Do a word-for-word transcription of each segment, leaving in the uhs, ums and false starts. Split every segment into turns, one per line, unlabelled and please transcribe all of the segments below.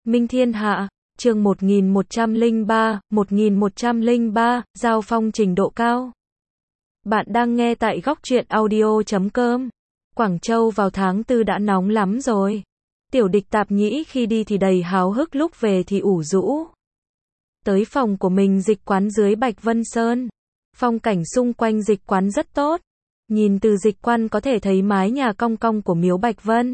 Minh Thiên Hạ, chương một nghìn một trăm lẻ ba, một nghìn một trăm lẻ ba, giao phong trình độ cao. Bạn đang nghe tại góc truyện audio chấm com. Quảng Châu vào tháng tư đã nóng lắm rồi. Tiểu địch Tạp Nhĩ khi đi thì đầy háo hức, lúc về thì ủ rũ. Tới phòng của mình dịch quán dưới Bạch Vân Sơn. Phong cảnh xung quanh dịch quán rất tốt. Nhìn từ dịch quan có thể thấy mái nhà cong cong của miếu Bạch Vân.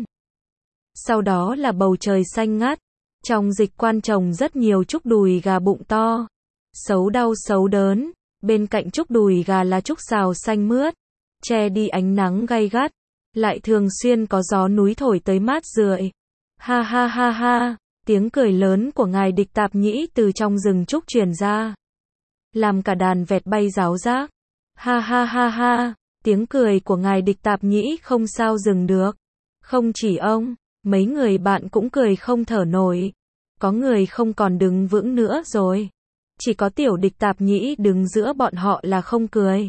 Sau đó là bầu trời xanh ngắt. Trong dịch quan trồng rất nhiều trúc đùi gà bụng to. Xấu đau xấu đớn. Bên cạnh trúc đùi gà là trúc sào xanh mướt. Che đi ánh nắng gay gắt. Lại thường xuyên có gió núi thổi tới mát rượi. Ha ha ha ha. Tiếng cười lớn của ngài địch Tạp Nhĩ từ trong rừng trúc truyền ra. Làm cả đàn vẹt bay ráo rác. Ha ha ha ha. Tiếng cười của ngài địch Tạp Nhĩ không sao dừng được. Không chỉ ông, mấy người bạn cũng cười không thở nổi. Có người không còn đứng vững nữa rồi. Chỉ có tiểu địch Tạp Nhĩ đứng giữa bọn họ là không cười.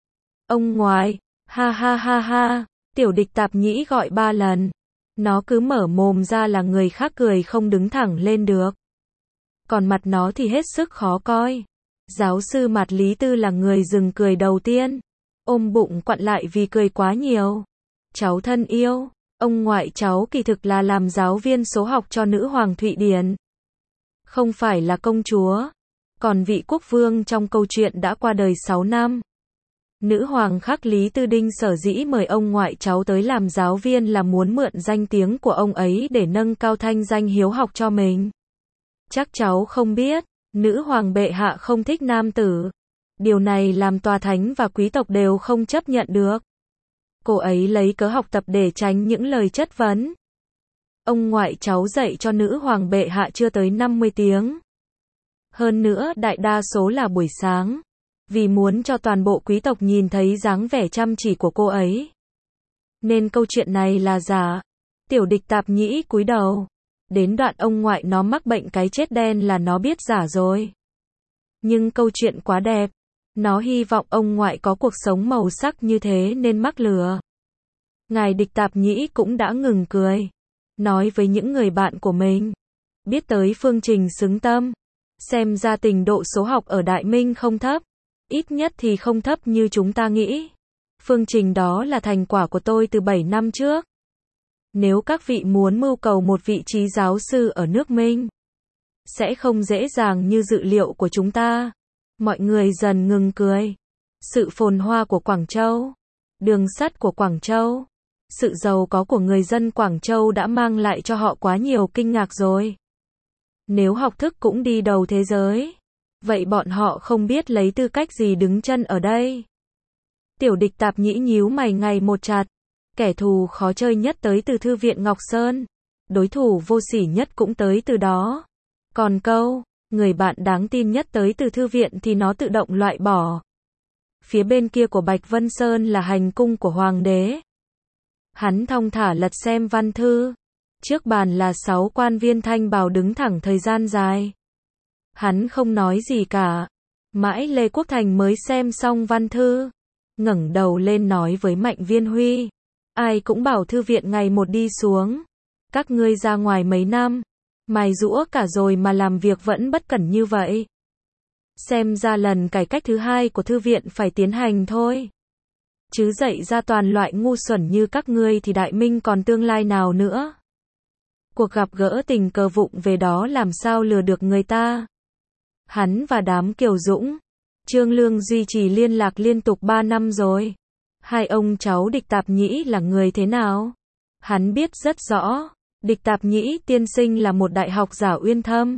Ông ngoại, ha ha ha ha, tiểu địch Tạp Nhĩ gọi ba lần. Nó cứ mở mồm ra là người khác cười không đứng thẳng lên được. Còn mặt nó thì hết sức khó coi. Giáo sư Mạt Lý Tư là người dừng cười đầu tiên. Ôm bụng quặn lại vì cười quá nhiều. Cháu thân yêu, ông ngoại cháu kỳ thực là làm giáo viên số học cho nữ hoàng Thụy Điển. Không phải là công chúa. Còn vị quốc vương trong câu chuyện đã qua đời sáu năm. Nữ hoàng Khắc Lý Tư Đinh sở dĩ mời ông ngoại cháu tới làm giáo viên là muốn mượn danh tiếng của ông ấy để nâng cao thanh danh hiếu học cho mình. Chắc cháu không biết, nữ hoàng bệ hạ không thích nam tử. Điều này làm tòa thánh và quý tộc đều không chấp nhận được. Cô ấy lấy cớ học tập để tránh những lời chất vấn. Ông ngoại cháu dạy cho nữ hoàng bệ hạ chưa tới năm mươi tiếng. Hơn nữa đại đa số là buổi sáng. Vì muốn cho toàn bộ quý tộc nhìn thấy dáng vẻ chăm chỉ của cô ấy. Nên câu chuyện này là giả. Tiểu địch Tạp Nhĩ cúi đầu. Đến đoạn ông ngoại nó mắc bệnh cái chết đen là nó biết giả rồi. Nhưng câu chuyện quá đẹp. Nó hy vọng ông ngoại có cuộc sống màu sắc như thế nên mắc lừa. Ngài địch Tạp Nhĩ cũng đã ngừng cười. Nói với những người bạn của mình. Biết tới phương trình xứng tâm. Xem ra trình độ số học ở Đại Minh không thấp. Ít nhất thì không thấp như chúng ta nghĩ. Phương trình đó là thành quả của tôi từ bảy năm trước. Nếu các vị muốn mưu cầu một vị trí giáo sư ở nước Minh, sẽ không dễ dàng như dự liệu của chúng ta. Mọi người dần ngừng cười. Sự phồn hoa của Quảng Châu, đường sắt của Quảng Châu, sự giàu có của người dân Quảng Châu đã mang lại cho họ quá nhiều kinh ngạc rồi. Nếu học thức cũng đi đầu thế giới, vậy bọn họ không biết lấy tư cách gì đứng chân ở đây. Tiểu địch Tạp Nhĩ nhíu mày ngày một chặt. Kẻ thù khó chơi nhất tới từ Thư viện Ngọc Sơn. Đối thủ vô sỉ nhất cũng tới từ đó. Còn câu, người bạn đáng tin nhất tới từ thư viện thì nó tự động loại bỏ. Phía bên kia của Bạch Vân Sơn là hành cung của Hoàng đế. Hắn thong thả lật xem văn thư. Trước bàn là sáu quan viên thanh bào đứng thẳng thời gian dài. Hắn không nói gì cả. Mãi Lê Quốc Thành mới xem xong văn thư. Ngẩng đầu lên nói với Mạnh Viên Huy. Ai cũng bảo thư viện ngày một đi xuống. Các ngươi ra ngoài mấy năm. Mài giũa cả rồi mà làm việc vẫn bất cẩn như vậy. Xem ra lần cải cách thứ hai của thư viện phải tiến hành thôi. Chứ dạy ra toàn loại ngu xuẩn như các ngươi thì Đại Minh còn tương lai nào nữa. Cuộc gặp gỡ tình cờ vụng về đó làm sao lừa được người ta. Hắn và đám Kiều Dũng, Trương Lương duy trì liên lạc liên tục ba năm rồi. Hai ông cháu địch Tạp Nhĩ là người thế nào? Hắn biết rất rõ. Địch Tạp Nhĩ tiên sinh là một đại học giả uyên thâm.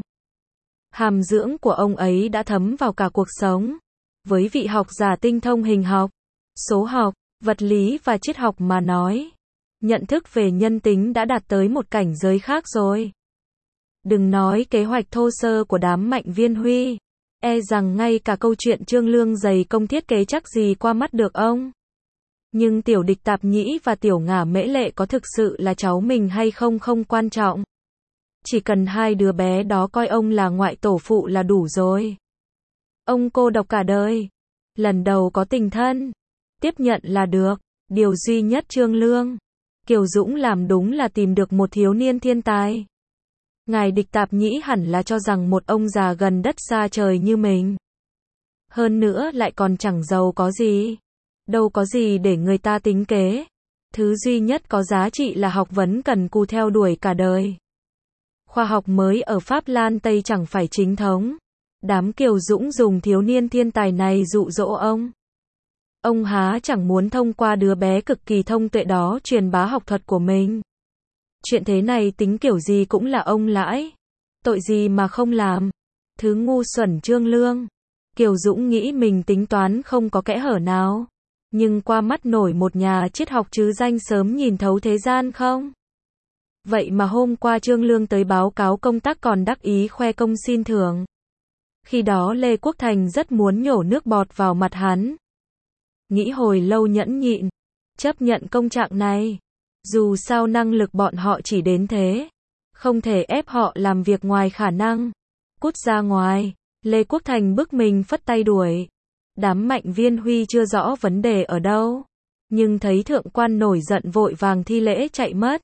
Hàm dưỡng của ông ấy đã thấm vào cả cuộc sống. Với vị học giả tinh thông hình học, số học, vật lý và triết học mà nói. Nhận thức về nhân tính đã đạt tới một cảnh giới khác rồi. Đừng nói kế hoạch thô sơ của đám Mạnh Viên Huy. E rằng ngay cả câu chuyện Trương Lương dày công thiết kế chắc gì qua mắt được ông. Nhưng tiểu địch Tạp Nhĩ và tiểu Ngả Mễ Lệ có thực sự là cháu mình hay không không quan trọng. Chỉ cần hai đứa bé đó coi ông là ngoại tổ phụ là đủ rồi. Ông cô độc cả đời. Lần đầu có tình thân. Tiếp nhận là được. Điều duy nhất Trương Lương, Kiều Dũng làm đúng là tìm được một thiếu niên thiên tài. Ngài Địch Tạp Nhĩ hẳn là cho rằng một ông già gần đất xa trời như mình. Hơn nữa lại còn chẳng giàu có gì. Đâu có gì để người ta tính kế. Thứ duy nhất có giá trị là học vấn cần cù theo đuổi cả đời. Khoa học mới ở Pháp Lan Tây chẳng phải chính thống. Đám Kiều Dũng dùng thiếu niên thiên tài này dụ dỗ ông. Ông há chẳng muốn thông qua đứa bé cực kỳ thông tuệ đó truyền bá học thuật của mình. Chuyện thế này tính kiểu gì cũng là ông lãi. Tội gì mà không làm. Thứ ngu xuẩn trương lương. Kiều Dũng nghĩ mình tính toán không có kẽ hở nào. Nhưng qua mắt nổi một nhà triết học chứ danh sớm nhìn thấu thế gian không? Vậy mà hôm qua Trương Lương tới báo cáo công tác còn đắc ý khoe công xin thưởng. Khi đó Lê Quốc Thành rất muốn nhổ nước bọt vào mặt hắn. Nghĩ hồi lâu nhẫn nhịn. Chấp nhận công trạng này. Dù sao năng lực bọn họ chỉ đến thế. Không thể ép họ làm việc ngoài khả năng. Cút ra ngoài. Lê Quốc Thành bức mình phất tay đuổi. Đám Mạnh Viên Huy chưa rõ vấn đề ở đâu. Nhưng thấy thượng quan nổi giận vội vàng thi lễ chạy mất.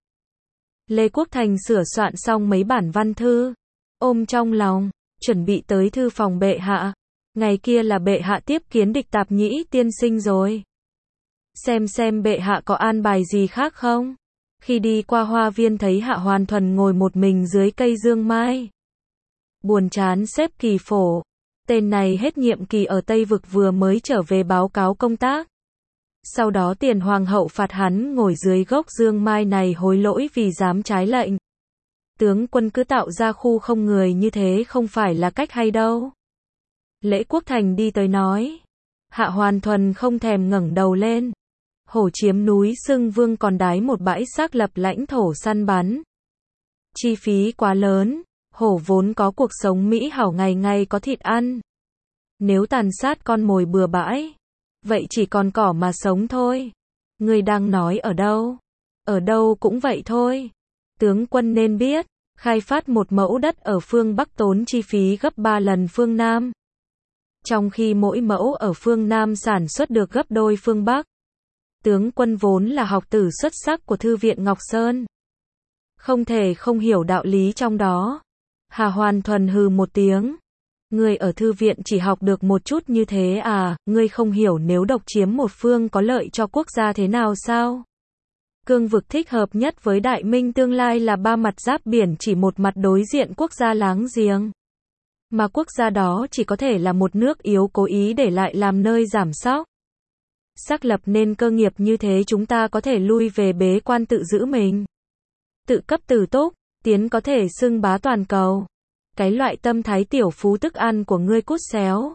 Lê Quốc Thành sửa soạn xong mấy bản văn thư. Ôm trong lòng. Chuẩn bị tới thư phòng bệ hạ. Ngày kia là bệ hạ tiếp kiến Địch Tạp Nhĩ tiên sinh rồi. Xem xem bệ hạ có an bài gì khác không? Khi đi qua hoa viên thấy Hạ Hoàn Thuần ngồi một mình dưới cây dương mai. Buồn chán xếp Kỳ Phổ. Tên này hết nhiệm kỳ ở Tây Vực vừa mới trở về báo cáo công tác. Sau đó tiền hoàng hậu phạt hắn ngồi dưới gốc dương mai này hối lỗi vì dám trái lệnh. Tướng quân cứ tạo ra khu không người như thế không phải là cách hay đâu. Lễ Quốc Thành đi tới nói. Hạ Hoàn Thuần không thèm ngẩng đầu lên. Hổ chiếm núi Xưng Vương còn đái một bãi xác lập lãnh thổ săn bắn. Chi phí quá lớn. Hổ vốn có cuộc sống mỹ hảo ngày ngày có thịt ăn. Nếu tàn sát con mồi bừa bãi, vậy chỉ còn cỏ mà sống thôi. Người đang nói ở đâu? Ở đâu cũng vậy thôi. Tướng quân nên biết, khai phát một mẫu đất ở phương Bắc tốn chi phí gấp ba lần phương Nam. Trong khi mỗi mẫu ở phương Nam sản xuất được gấp đôi phương Bắc. Tướng quân vốn là học tử xuất sắc của Thư viện Ngọc Sơn. Không thể không hiểu đạo lý trong đó. Hà Hoàn Thuần hừ một tiếng. Ngươi ở thư viện chỉ học được một chút như thế à, ngươi không hiểu nếu độc chiếm một phương có lợi cho quốc gia thế nào sao? Cương vực thích hợp nhất với Đại Minh tương lai là ba mặt giáp biển chỉ một mặt đối diện quốc gia láng giềng. Mà quốc gia đó chỉ có thể là một nước yếu cố ý để lại làm nơi giảm sóc. Xác lập nên cơ nghiệp như thế chúng ta có thể lui về bế quan tự giữ mình. Tự cấp tự túc, tiến có thể xưng bá toàn cầu. Cái loại tâm thái tiểu phú tức ăn của ngươi cút xéo.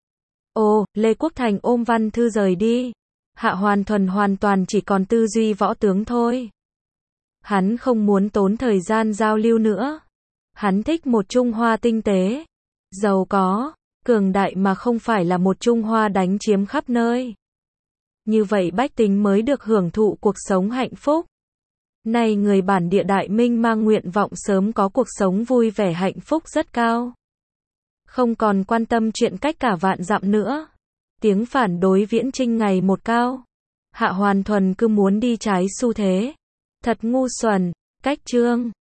Ồ, Lê Quốc Thành ôm văn thư rời đi. Hạ Hoàn Thuần hoàn toàn chỉ còn tư duy võ tướng thôi. Hắn không muốn tốn thời gian giao lưu nữa. Hắn thích một Trung Hoa tinh tế, giàu có, cường đại mà không phải là một Trung Hoa đánh chiếm khắp nơi. Như vậy bách tính mới được hưởng thụ cuộc sống hạnh phúc. Nay người bản địa Đại Minh mang nguyện vọng sớm có cuộc sống vui vẻ hạnh phúc rất cao. Không còn quan tâm chuyện cách cả vạn dặm nữa. Tiếng phản đối viễn chinh ngày một cao. Hạ Hoàn Thuần cứ muốn đi trái xu thế. Thật ngu xuẩn, cách trương.